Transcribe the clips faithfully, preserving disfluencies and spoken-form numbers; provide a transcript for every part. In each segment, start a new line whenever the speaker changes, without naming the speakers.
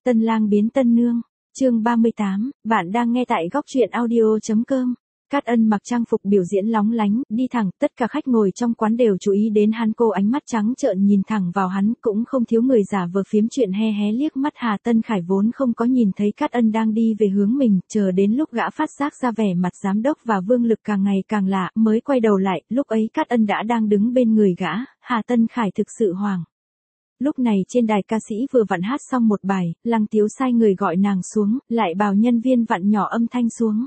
Tân lang biến tân nương, chương ba mươi tám, bạn đang nghe tại góc truyện audio.com. Cát Ân mặc trang phục biểu diễn lóng lánh, đi thẳng, tất cả khách ngồi trong quán đều chú ý đến hắn, cô ánh mắt trắng trợn nhìn thẳng vào hắn, cũng không thiếu người giả vờ phiếm chuyện hé hé liếc mắt. Hà Tân Khải vốn không có nhìn thấy Cát Ân đang đi về hướng mình, chờ đến lúc gã phát giác ra vẻ mặt giám đốc và Vương Lực càng ngày càng lạ, mới quay đầu lại, lúc ấy Cát Ân đã đang đứng bên người gã. Hà Tân Khải thực sự hoảng. Lúc này trên đài ca sĩ vừa vặn hát xong một bài, Lăng Tiếu sai người gọi nàng xuống, lại bảo nhân viên vặn nhỏ âm thanh xuống.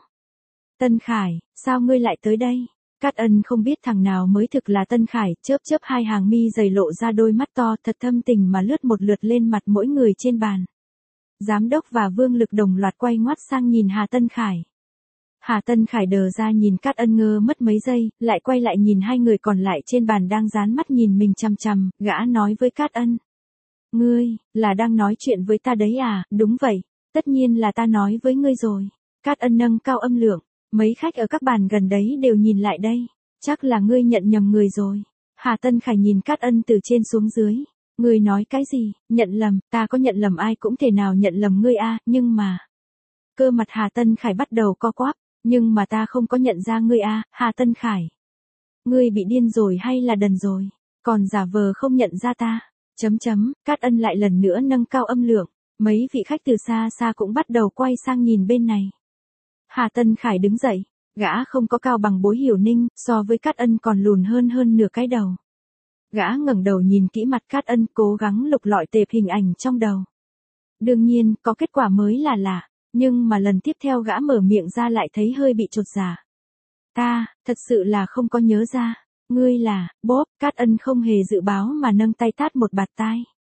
Tân Khải, sao ngươi lại tới đây? Cát Ân không biết thằng nào mới thực là Tân Khải, chớp chớp hai hàng mi dày lộ ra đôi mắt to thật thâm tình mà lướt một lượt lên mặt mỗi người trên bàn. Giám đốc và Vương Lực đồng loạt quay ngoắt sang nhìn Hà Tân Khải. Hà Tân Khải đờ ra nhìn Cát Ân ngơ mất mấy giây, lại quay lại nhìn hai người còn lại trên bàn đang dán mắt nhìn mình chằm chằm, gã nói với Cát Ân. Ngươi, là đang nói chuyện với ta đấy à? Đúng vậy, tất nhiên là ta nói với ngươi rồi. Cát Ân nâng cao âm lượng, mấy khách ở các bàn gần đấy đều nhìn lại đây. Chắc là ngươi nhận nhầm người rồi. Hà Tân Khải nhìn Cát Ân từ trên xuống dưới. Ngươi nói cái gì? Nhận lầm, ta có nhận lầm ai cũng thể nào nhận lầm ngươi a, nhưng mà... Cơ mặt Hà Tân Khải bắt đầu co quắp. Nhưng mà ta không có nhận ra ngươi a, Hà Tân Khải. Ngươi bị điên rồi hay là đần rồi? Còn giả vờ không nhận ra ta. Chấm chấm, Cát Ân lại lần nữa nâng cao âm lượng. Mấy vị khách từ xa xa cũng bắt đầu quay sang nhìn bên này. Hà Tân Khải đứng dậy. Gã không có cao bằng Bối Hiểu Ninh, so với Cát Ân còn lùn hơn hơn nửa cái đầu. Gã ngẩng đầu nhìn kỹ mặt Cát Ân, cố gắng lục lọi tệp hình ảnh trong đầu. Đương nhiên, có kết quả mới là lạ. Nhưng mà lần tiếp theo gã mở miệng ra lại thấy hơi bị chột dạ. Ta, thật sự là không có nhớ ra. Ngươi là, Bob. Cát Ân không hề dự báo mà nâng tay tát một bạt tai.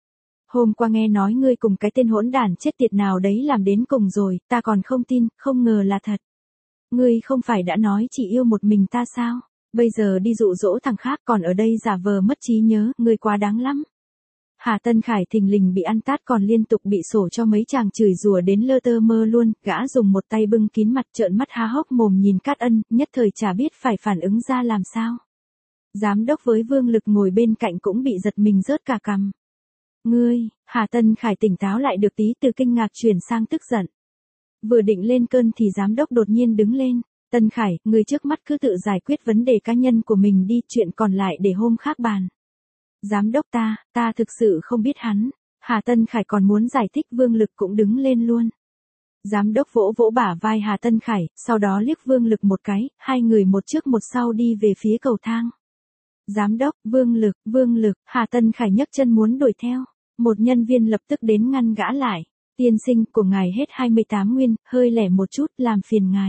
Hôm qua nghe nói ngươi cùng cái tên hỗn đản chết tiệt nào đấy làm đến cùng rồi, ta còn không tin, không ngờ là thật. Ngươi không phải đã nói chỉ yêu một mình ta sao? Bây giờ đi dụ dỗ thằng khác còn ở đây giả vờ mất trí nhớ, ngươi quá đáng lắm. Hà Tân Khải thình lình bị ăn tát còn liên tục bị sổ cho mấy chàng chửi rủa đến lơ tơ mơ luôn, gã dùng một tay bưng kín mặt trợn mắt há hốc mồm nhìn Cát Ân, nhất thời chả biết phải phản ứng ra làm sao. Giám đốc với Vương Lực ngồi bên cạnh cũng bị giật mình rớt cả cằm. Ngươi, Hà Tân Khải tỉnh táo lại được tí từ kinh ngạc chuyển sang tức giận. Vừa định lên cơn thì giám đốc đột nhiên đứng lên. Tân Khải, ngươi trước mắt cứ tự giải quyết vấn đề cá nhân của mình đi, chuyện còn lại để hôm khác bàn. Giám đốc ta, ta thực sự không biết hắn. Hà Tân Khải còn muốn giải thích, Vương Lực cũng đứng lên luôn. Giám đốc vỗ vỗ bả vai Hà Tân Khải, sau đó liếc Vương Lực một cái, hai người một trước một sau đi về phía cầu thang. Giám đốc, Vương Lực, Vương Lực, Hà Tân Khải nhấc chân muốn đuổi theo. Một nhân viên lập tức đến ngăn gã lại. Tiên sinh, của ngài hết hai mươi tám nguyên, hơi lẻ một chút, làm phiền ngài.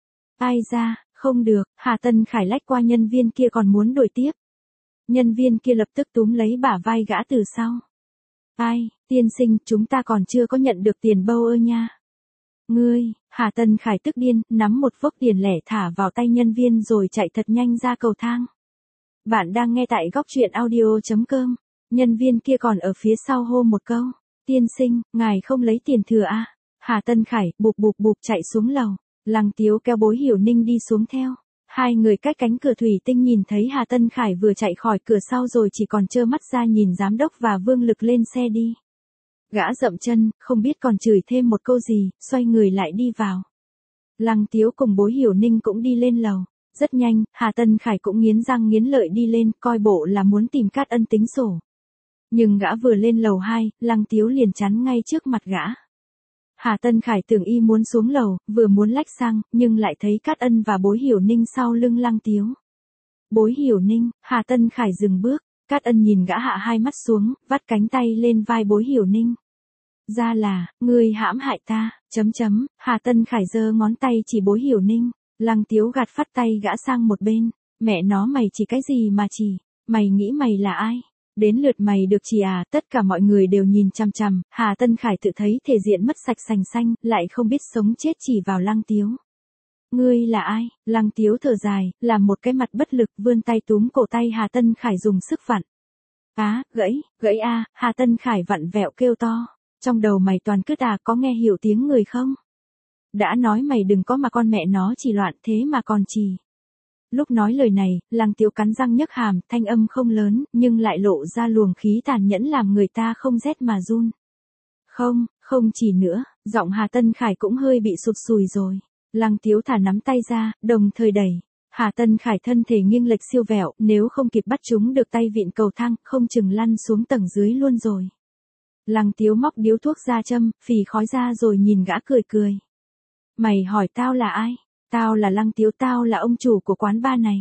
Ai ra, không được, Hà Tân Khải lách qua nhân viên kia còn muốn đuổi tiếp. Nhân viên kia lập tức túm lấy bả vai gã từ sau. Ai, tiên sinh, chúng ta còn chưa có nhận được tiền bâu ơ nha. Ngươi, Hà Tân Khải tức điên, nắm một vốc tiền lẻ thả vào tay nhân viên rồi chạy thật nhanh ra cầu thang. Bạn đang nghe tại góc truyện audio.com. Nhân viên kia còn ở phía sau hô một câu. Tiên sinh, ngài không lấy tiền thừa à? Hà Tân Khải, bụp bụp bụp chạy xuống lầu. Lăng Tiếu kéo Bối Hiểu Ninh đi xuống theo. Hai người cách cánh cửa thủy tinh nhìn thấy Hà Tân Khải vừa chạy khỏi cửa sau rồi chỉ còn trơ mắt ra nhìn giám đốc và Vương Lực lên xe đi. Gã dậm chân, không biết còn chửi thêm một câu gì, xoay người lại đi vào. Lăng Tiếu cùng Bối Hiểu Ninh cũng đi lên lầu. Rất nhanh, Hà Tân Khải cũng nghiến răng nghiến lợi đi lên, coi bộ là muốn tìm Cát Ân tính sổ. Nhưng gã vừa lên lầu hai, Lăng Tiếu liền chắn ngay trước mặt gã. Hà Tân Khải tưởng y muốn xuống lầu, vừa muốn lách sang, nhưng lại thấy Cát Ân và Bối Hiểu Ninh sau lưng Lăng Tiếu. Bối Hiểu Ninh, Hà Tân Khải dừng bước, Cát Ân nhìn gã hạ hai mắt xuống, vắt cánh tay lên vai Bối Hiểu Ninh. Ra là, ngươi hãm hại ta, chấm chấm, Hà Tân Khải giơ ngón tay chỉ Bối Hiểu Ninh. Lăng Tiếu gạt phát tay gã sang một bên. Mẹ nó, mày chỉ cái gì mà chỉ? Mày nghĩ mày là ai? Đến lượt mày được chỉ à? Tất cả mọi người đều nhìn chằm chằm. Hà Tân Khải tự thấy thể diện mất sạch sành xanh, lại không biết sống chết chỉ vào Lăng Tiếu. Ngươi là ai? Lăng Tiếu thở dài, làm một cái mặt bất lực, vươn tay túm cổ tay Hà Tân Khải dùng sức vặn. Á, gãy, gãy a, Hà Tân Khải vặn vẹo kêu to. Trong đầu mày toàn cứt à, có nghe hiểu tiếng người không? Đã nói mày đừng có mà con mẹ nó chỉ loạn thế mà còn chỉ. Lúc nói lời này, Lăng Tiếu cắn răng nhấc hàm, thanh âm không lớn, nhưng lại lộ ra luồng khí tàn nhẫn làm người ta không rét mà run. Không, không chỉ nữa, giọng Hà Tân Khải cũng hơi bị sụt sùi rồi. Lăng Tiếu thả nắm tay ra, đồng thời đẩy. Hà Tân Khải thân thể nghiêng lệch siêu vẹo, nếu không kịp bắt chúng được tay vịn cầu thang, không chừng lăn xuống tầng dưới luôn rồi. Lăng Tiếu móc điếu thuốc ra châm, phì khói ra rồi nhìn gã cười cười. Mày hỏi tao là ai? Tao là Lăng Tiếu, tao là ông chủ của quán bar này.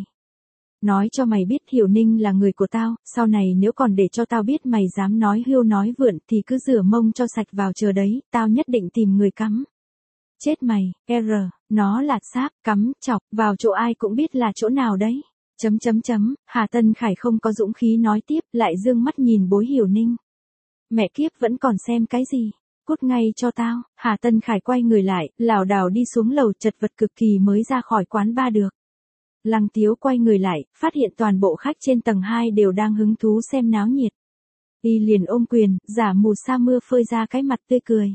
Nói cho mày biết Hiểu Ninh là người của tao, sau này nếu còn để cho tao biết mày dám nói hưu nói vượn thì cứ rửa mông cho sạch vào chờ đấy, tao nhất định tìm người cắm. Chết mày, R, nó là xác, cắm, chọc, vào chỗ ai cũng biết là chỗ nào đấy. Chấm chấm chấm, Hà Tân Khải không có dũng khí nói tiếp, lại dương mắt nhìn bối Hiểu Ninh. Mẹ kiếp vẫn còn xem cái gì? Cút ngay cho tao. Hà Tân Khải quay người lại, lảo đảo đi xuống lầu, chật vật cực kỳ mới ra khỏi quán bar được. Lăng Tiếu quay người lại, phát hiện toàn bộ khách trên tầng hai đều đang hứng thú xem náo nhiệt. Y liền ôm quyền, giả mù sa mưa phơi ra cái mặt tươi cười.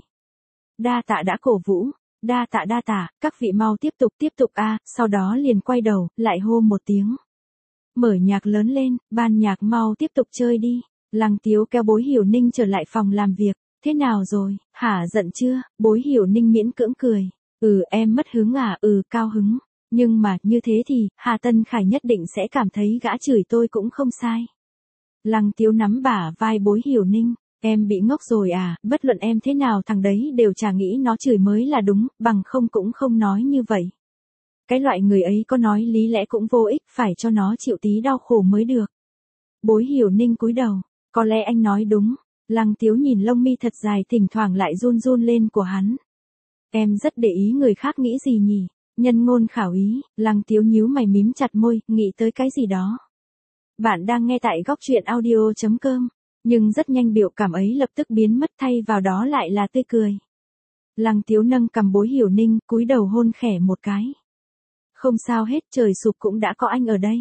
Đa tạ đã cổ vũ, đa tạ đa tạ, các vị mau tiếp tục tiếp tục a, à, sau đó liền quay đầu, lại hô một tiếng. Mở nhạc lớn lên, ban nhạc mau tiếp tục chơi đi. Lăng Tiếu kéo bối Hiểu Ninh trở lại phòng làm việc. Thế nào rồi, hả giận chưa? Bối Hiểu Ninh miễn cưỡng cười. Ừ em mất hứng à, ừ cao hứng. Nhưng mà như thế thì, Hà Tân Khải nhất định sẽ cảm thấy gã chửi tôi cũng không sai. Lăng Tiếu nắm bả vai bối Hiểu Ninh. Em bị ngốc rồi à, bất luận em thế nào thằng đấy đều chả nghĩ nó chửi mới là đúng, bằng không cũng không nói như vậy. Cái loại người ấy có nói lý lẽ cũng vô ích, phải cho nó chịu tí đau khổ mới được. Bối Hiểu Ninh cúi đầu. Có lẽ anh nói đúng. Lăng Tiếu nhìn lông mi thật dài thỉnh thoảng lại run run lên của hắn. Em rất để ý người khác nghĩ gì nhỉ? Nhân ngôn khảo ý. Lăng Tiếu nhíu mày mím chặt môi, nghĩ tới cái gì đó. Bạn đang nghe tại góc truyện audio chấm com. Nhưng rất nhanh biểu cảm ấy lập tức biến mất, thay vào đó lại là tươi cười. Lăng Tiếu nâng cầm bối Hiểu Ninh, cúi đầu hôn khẽ một cái. Không sao hết, trời sụp cũng đã có anh ở đây.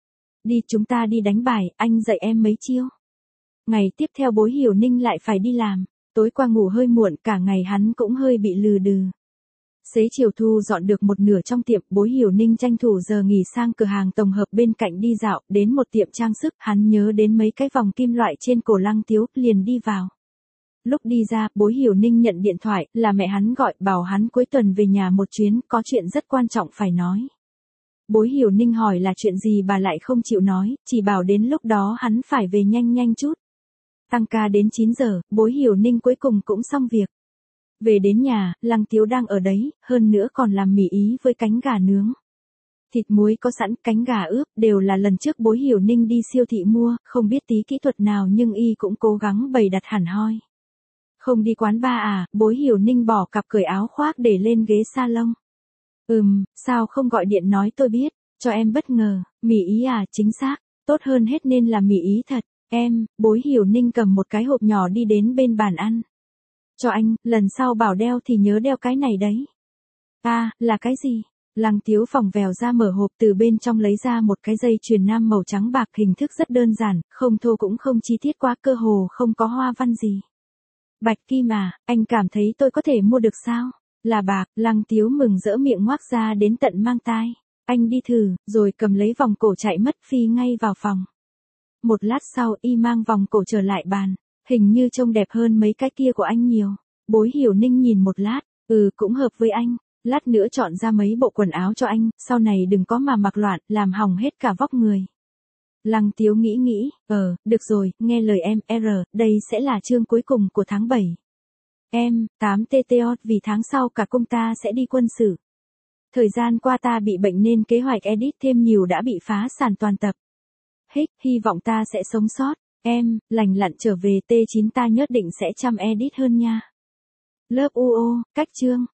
Đi chúng ta đi đánh bài, anh dạy em mấy chiêu. Ngày tiếp theo bối Hiểu Ninh lại phải đi làm. Tối qua ngủ hơi muộn, cả ngày hắn cũng hơi bị lừ đừ. Xế chiều thu dọn được một nửa trong tiệm, bối Hiểu Ninh tranh thủ giờ nghỉ sang cửa hàng tổng hợp bên cạnh đi dạo, đến một tiệm trang sức, hắn nhớ đến mấy cái vòng kim loại trên cổ Lăng Tiếu, liền đi vào. Lúc đi ra, bối Hiểu Ninh nhận điện thoại, là mẹ hắn gọi, bảo hắn cuối tuần về nhà một chuyến, có chuyện rất quan trọng phải nói. Bối Hiểu Ninh hỏi là chuyện gì bà lại không chịu nói, chỉ bảo đến lúc đó hắn phải về nhanh nhanh chút. Tăng ca đến chín giờ, bối Hiểu Ninh cuối cùng cũng xong việc. Về đến nhà, Lăng Tiếu đang ở đấy, hơn nữa còn làm mì ý với cánh gà nướng. Thịt muối có sẵn, cánh gà ướp, đều là lần trước bối Hiểu Ninh đi siêu thị mua, không biết tí kỹ thuật nào nhưng y cũng cố gắng bày đặt hẳn hoi. Không đi quán bar à, bối Hiểu Ninh bỏ cặp cởi áo khoác để lên ghế salon. Ừm, sao không gọi điện nói tôi biết, cho em bất ngờ, mì ý à, chính xác, tốt hơn hết nên là mì ý thật. Em, bối Hiểu Ninh cầm một cái hộp nhỏ đi đến bên bàn ăn. Cho anh, lần sau bảo đeo thì nhớ đeo cái này đấy. À, là cái gì? Lăng Tiếu vòng vèo ra mở hộp, từ bên trong lấy ra một cái dây chuyền nam màu trắng bạc, hình thức rất đơn giản, không thô cũng không chi tiết quá, cơ hồ không có hoa văn gì. Bạch kim à, anh cảm thấy tôi có thể mua được sao? Là bạc, Lăng Tiếu mừng rỡ miệng ngoác ra đến tận mang tai. Anh đi thử, rồi cầm lấy vòng cổ chạy mất, phi ngay vào phòng. Một lát sau y mang vòng cổ trở lại bàn, hình như trông đẹp hơn mấy cái kia của anh nhiều. Bối Hiểu Ninh nhìn một lát, ừ cũng hợp với anh, lát nữa chọn ra mấy bộ quần áo cho anh, sau này đừng có mà mặc loạn, làm hỏng hết cả vóc người. Lăng Tiếu nghĩ nghĩ, ờ, được rồi, nghe lời em, R, đây sẽ là chương cuối cùng của tháng bảy. Em, tám T T O, vì tháng sau cả công ta sẽ đi quân sự. Thời gian qua ta bị bệnh nên kế hoạch edit thêm nhiều đã bị phá sản toàn tập. Hích, hy vọng ta sẽ sống sót. Em, lành lặn trở về T chín ta nhất định sẽ chăm edit hơn nha. Lớp u ô, cách chương.